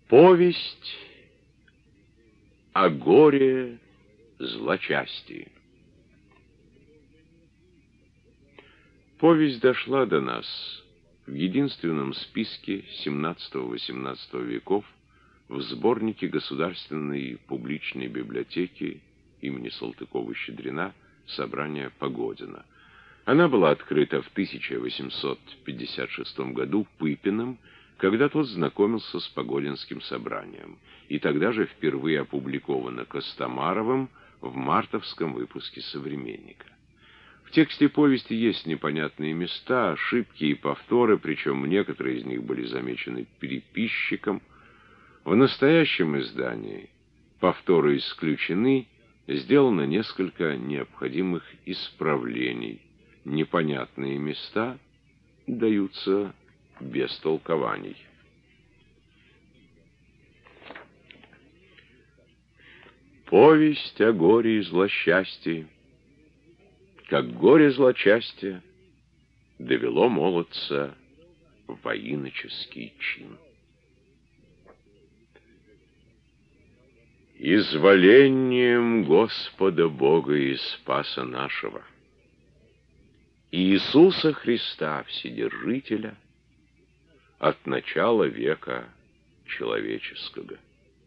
Повесть о горе злочастии. Повесть дошла до нас в единственном списке XVII-XVIII веков в сборнике Государственной публичной библиотеки имени Салтыкова-Щедрина «Собрание Погодина». Она была открыта в 1856 году Пыпиным, когда тот знакомился с Погодинским собранием, и тогда же впервые опубликована Костомаровым в мартовском выпуске «Современника». В тексте повести есть непонятные места, ошибки и повторы, причем некоторые из них были замечены переписчиком. В настоящем издании повторы исключены, сделано несколько необходимых исправлений. Непонятные места даются без толкований. Повесть о горе и злосчастии. Как горе злочастие довело молодца в воиноческий чин. Изволением Господа Бога и Спаса нашего, Иисуса Христа Вседержителя, от начала века человеческого.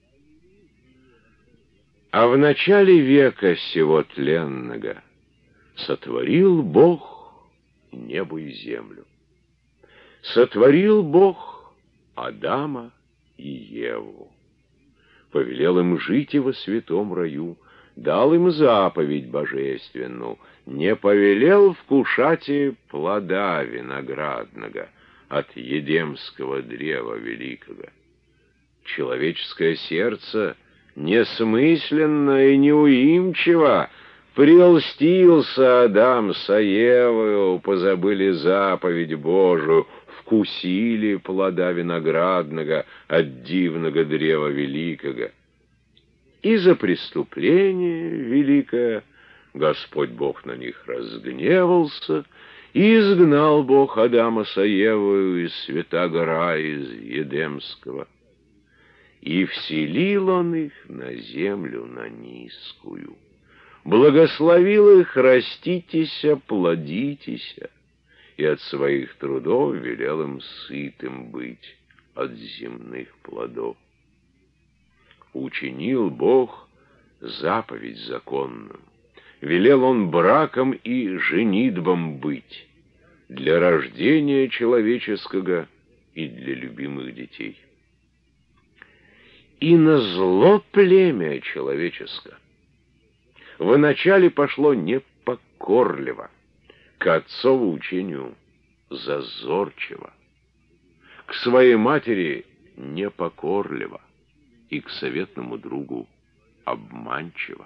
А в начале века сего тленного сотворил Бог небо и землю. Сотворил Бог Адама и Еву. Повелел им жить и во святом раю, дал им заповедь божественную, не повелел вкушать и плода виноградного от Едемского древа великого. Человеческое сердце несмысленно и неуимчиво прельстился Адам со Евою, позабыли заповедь Божию, вкусили плода виноградного от дивного древа великого. И за преступление великое Господь Бог на них разгневался, и изгнал Бог Адама со Евою из святаго рая, из Едемского, и вселил он их на землю на низкую. Благословил их: раститеся, плодитеся, и от своих трудов велел им сытым быть от земных плодов. Учинил Бог заповедь законную, велел он браком и женитьбам быть для рождения человеческого и для любимых детей. И назло племя человеческое вначале пошло непокорливо, к отцову учению зазорчиво, к своей матери непокорливо и к советному другу обманчиво.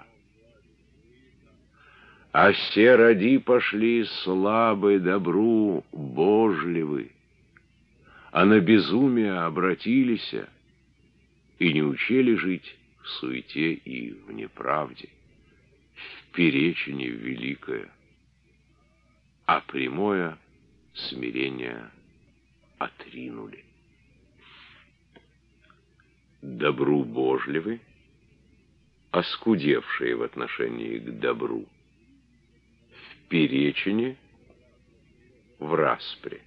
А се роди пошли слабы добру божливы, а на безумие обратились и не учили жить в суете и в неправде, в перечине великое, а прямое смирение отринули. Добру божливы, оскудевшие в отношении к добру, в перечине, в распре.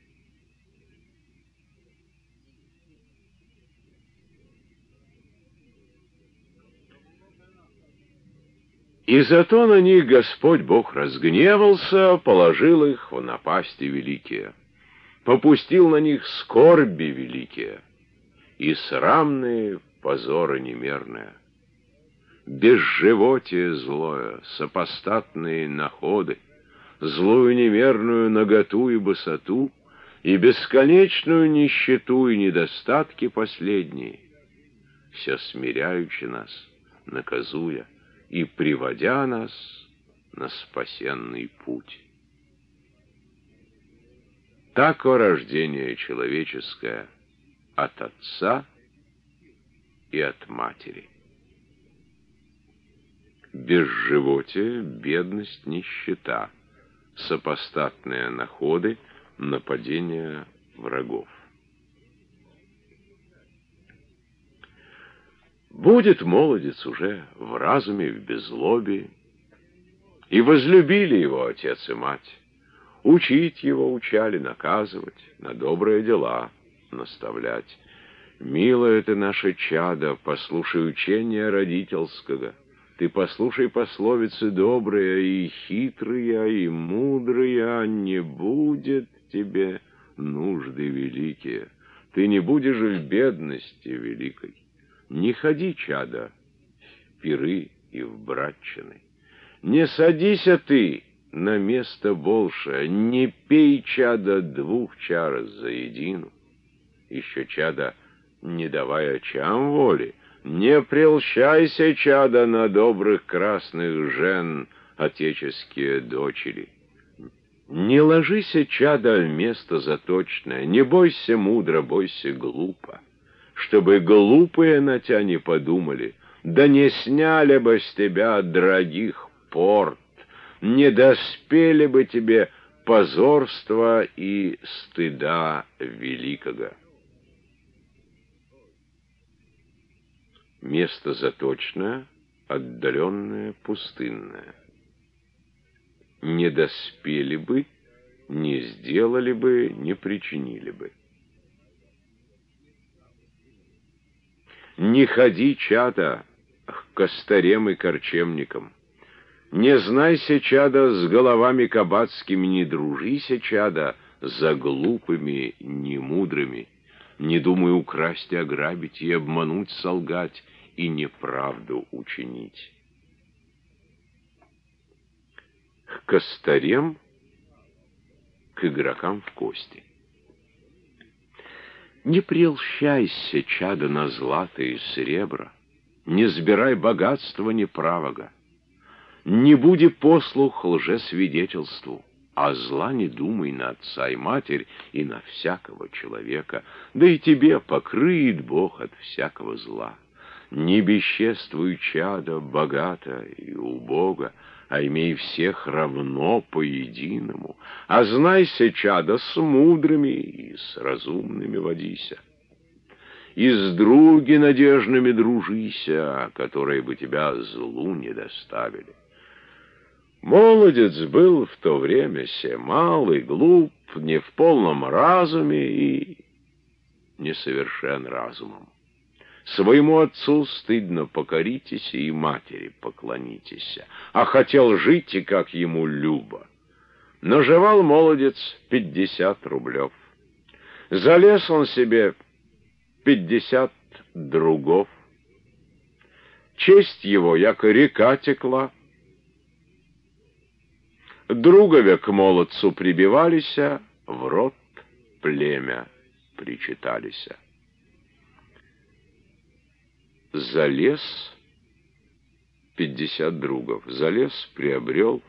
И зато на них Господь Бог разгневался, положил их в напасти великие, попустил на них скорби великие и срамные позоры немерные, безживотие злое, сопостатные находы, злую немерную наготу и босоту, и бесконечную нищету и недостатки последние, все смиряючи нас, наказуя и приводя нас на спасенный путь. Тако рождение человеческое от отца и от матери. Безживотие, бедность, нищета, сопостатные находы, нападения врагов. Будет молодец уже в разуме, в беззлобии. И возлюбили его отец и мать. Учить его учали, наказывать, на добрые дела наставлять. Милое ты наше чадо, послушай учения родительского. Ты послушай пословицы добрые и хитрые, и мудрые, не будет тебе нужды великие. Ты не будешь в бедности великой. Не ходи, чадо, в пиры и в братчины. Не садися ты на место большее, не пей, чадо, 2 чар заедину. Еще, чадо, не давай очам воли, не прельщайся, чадо, на добрых красных жен, отеческие дочери. Не ложися, чадо, в место заточное, не бойся мудро, бойся глупо, чтобы глупые на тебя не подумали, да не сняли бы с тебя дорогих порт, не доспели бы тебе позорства и стыда великого. Место заточное, отдаленное, пустынное. Не доспели бы, не сделали бы, не причинили бы. Не ходи, чадо, к костарям и корчемникам. Не знайся, чадо, с головами кабацкими, не дружися, чадо, за глупыми, немудрыми. Не думай украсть и ограбить, и обмануть, солгать, и неправду учинить. К костарям, к игрокам в кости. Не прельщайся, чадо, на злато и серебро, не сбирай богатства неправого, не буди послух лжесвидетельству, а зла не думай на отца и матерь и на всякого человека, да и тебе покрыет Бог от всякого зла. Не бесчествуй, чадо, богато и убого, а имей всех равно по-единому, а знайся, чадо, с мудрыми и с разумными водися. И с други надежными дружися, которые бы тебя злу не доставили. Молодец был в то время се малый, глуп, не в полном разуме и несовершен разумом. Своему отцу стыдно покоритесь и матери поклонитесь, а хотел жить и как ему любо. Наживал молодец 50 рублев. Залез он себе 50 другов. Честь его, яко река текла. Другове к молодцу прибивалися, в род племя причиталися. Залез 50 другов, залез, приобрел.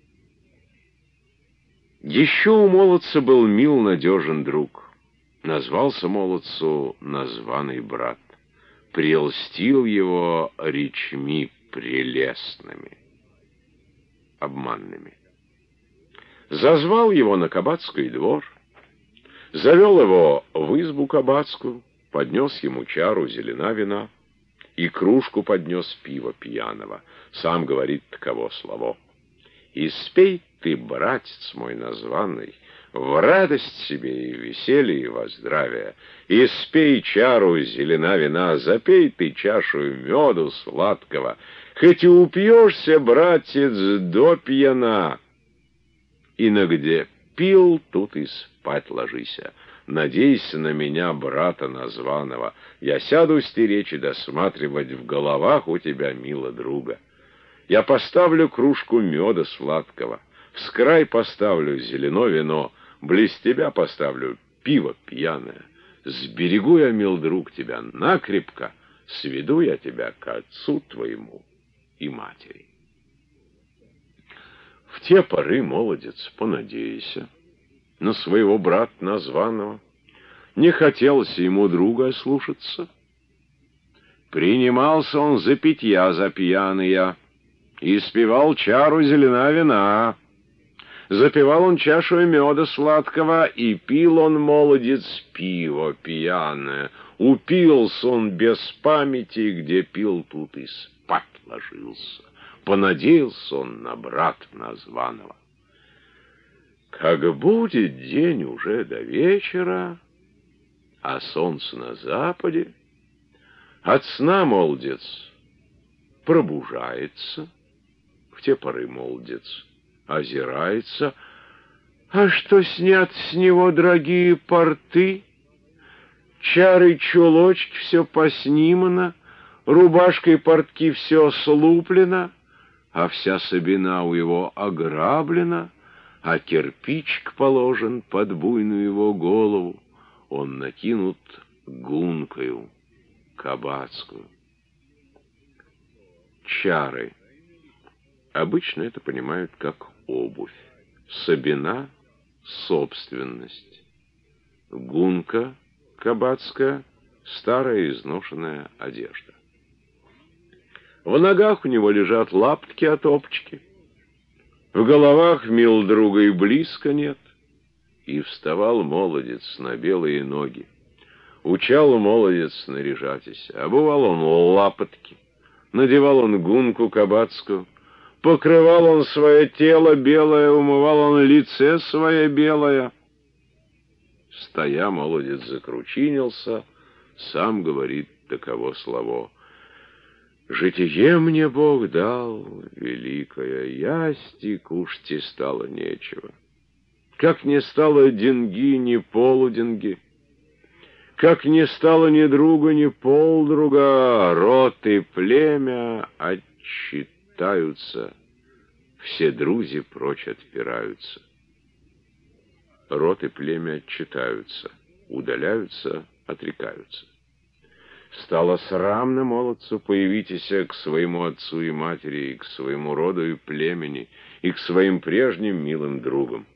Еще у молодца был мил, надежен друг. Назвался молодцу названный брат. Прельстил его речми прелестными, обманными. Зазвал его на кабацкий двор, завел его в избу кабацкую, поднес ему чару зелена вина и кружку поднес пива пьяного. Сам говорит таково слово: «И спей ты, братец мой названный, в радость себе и веселье, и во здравие, и спей чару зелена вина, запей ты чашу меду сладкого, хоть и упьешься, братец, до пьяна, и на где пил, тут и спать ложися. Надейся на меня, брата названного, я сяду стеречь и досматривать в головах у тебя, мило друга. Я поставлю кружку меда сладкого, вскрай поставлю зелено вино, близ тебя поставлю пиво пьяное. Сберегу я, мил друг, тебя накрепко, сведу я тебя к отцу твоему и матери». В те поры, молодец, понадеяся на своего брата названного, не хотелось ему друга слушаться. Принимался он за питья, за пьяные, и спевал чару зелена вина. Запивал он чашу меда сладкого, и пил он, молодец, пиво пьяное. Упился он без памяти, где пил, тут и спать ложился. Понадеялся он на брата названого. Как будет день уже до вечера, а солнце на западе, от сна молодец пробужается, в те поры молодец озирается, а что снят с него дорогие порты, чары чулочки все поснимано, рубашка и портки все слуплено, а вся собина у его ограблена, а кирпичик положен под буйную его голову, он накинут гункою кабацкую. Чары. Обычно это понимают как обувь. Собина — собственность. Гунка кабацкая — старая изношенная одежда. В ногах у него лежат лаптки от опчки. В головах мил друга и близко нет. И вставал молодец на белые ноги. Учал молодец наряжатись. Обувал он лапотки. Надевал он гунку кабацкую. Покрывал он свое тело белое, умывал он лице свое белое. Стоя, молодец закручинился, сам говорит таково слово: «Житие мне Бог дал великое, ясти кушти стало нечего. Как не стало деньги, ни полуденьги, как не стало ни друга, ни полдруга, род и племя отчитаются, все друзья прочь отпираются». Род и племя отчитаются, удаляются, отрекаются. Стало срамно молодцу появитеся к своему отцу и матери, и к своему роду и племени, и к своим прежним милым другам.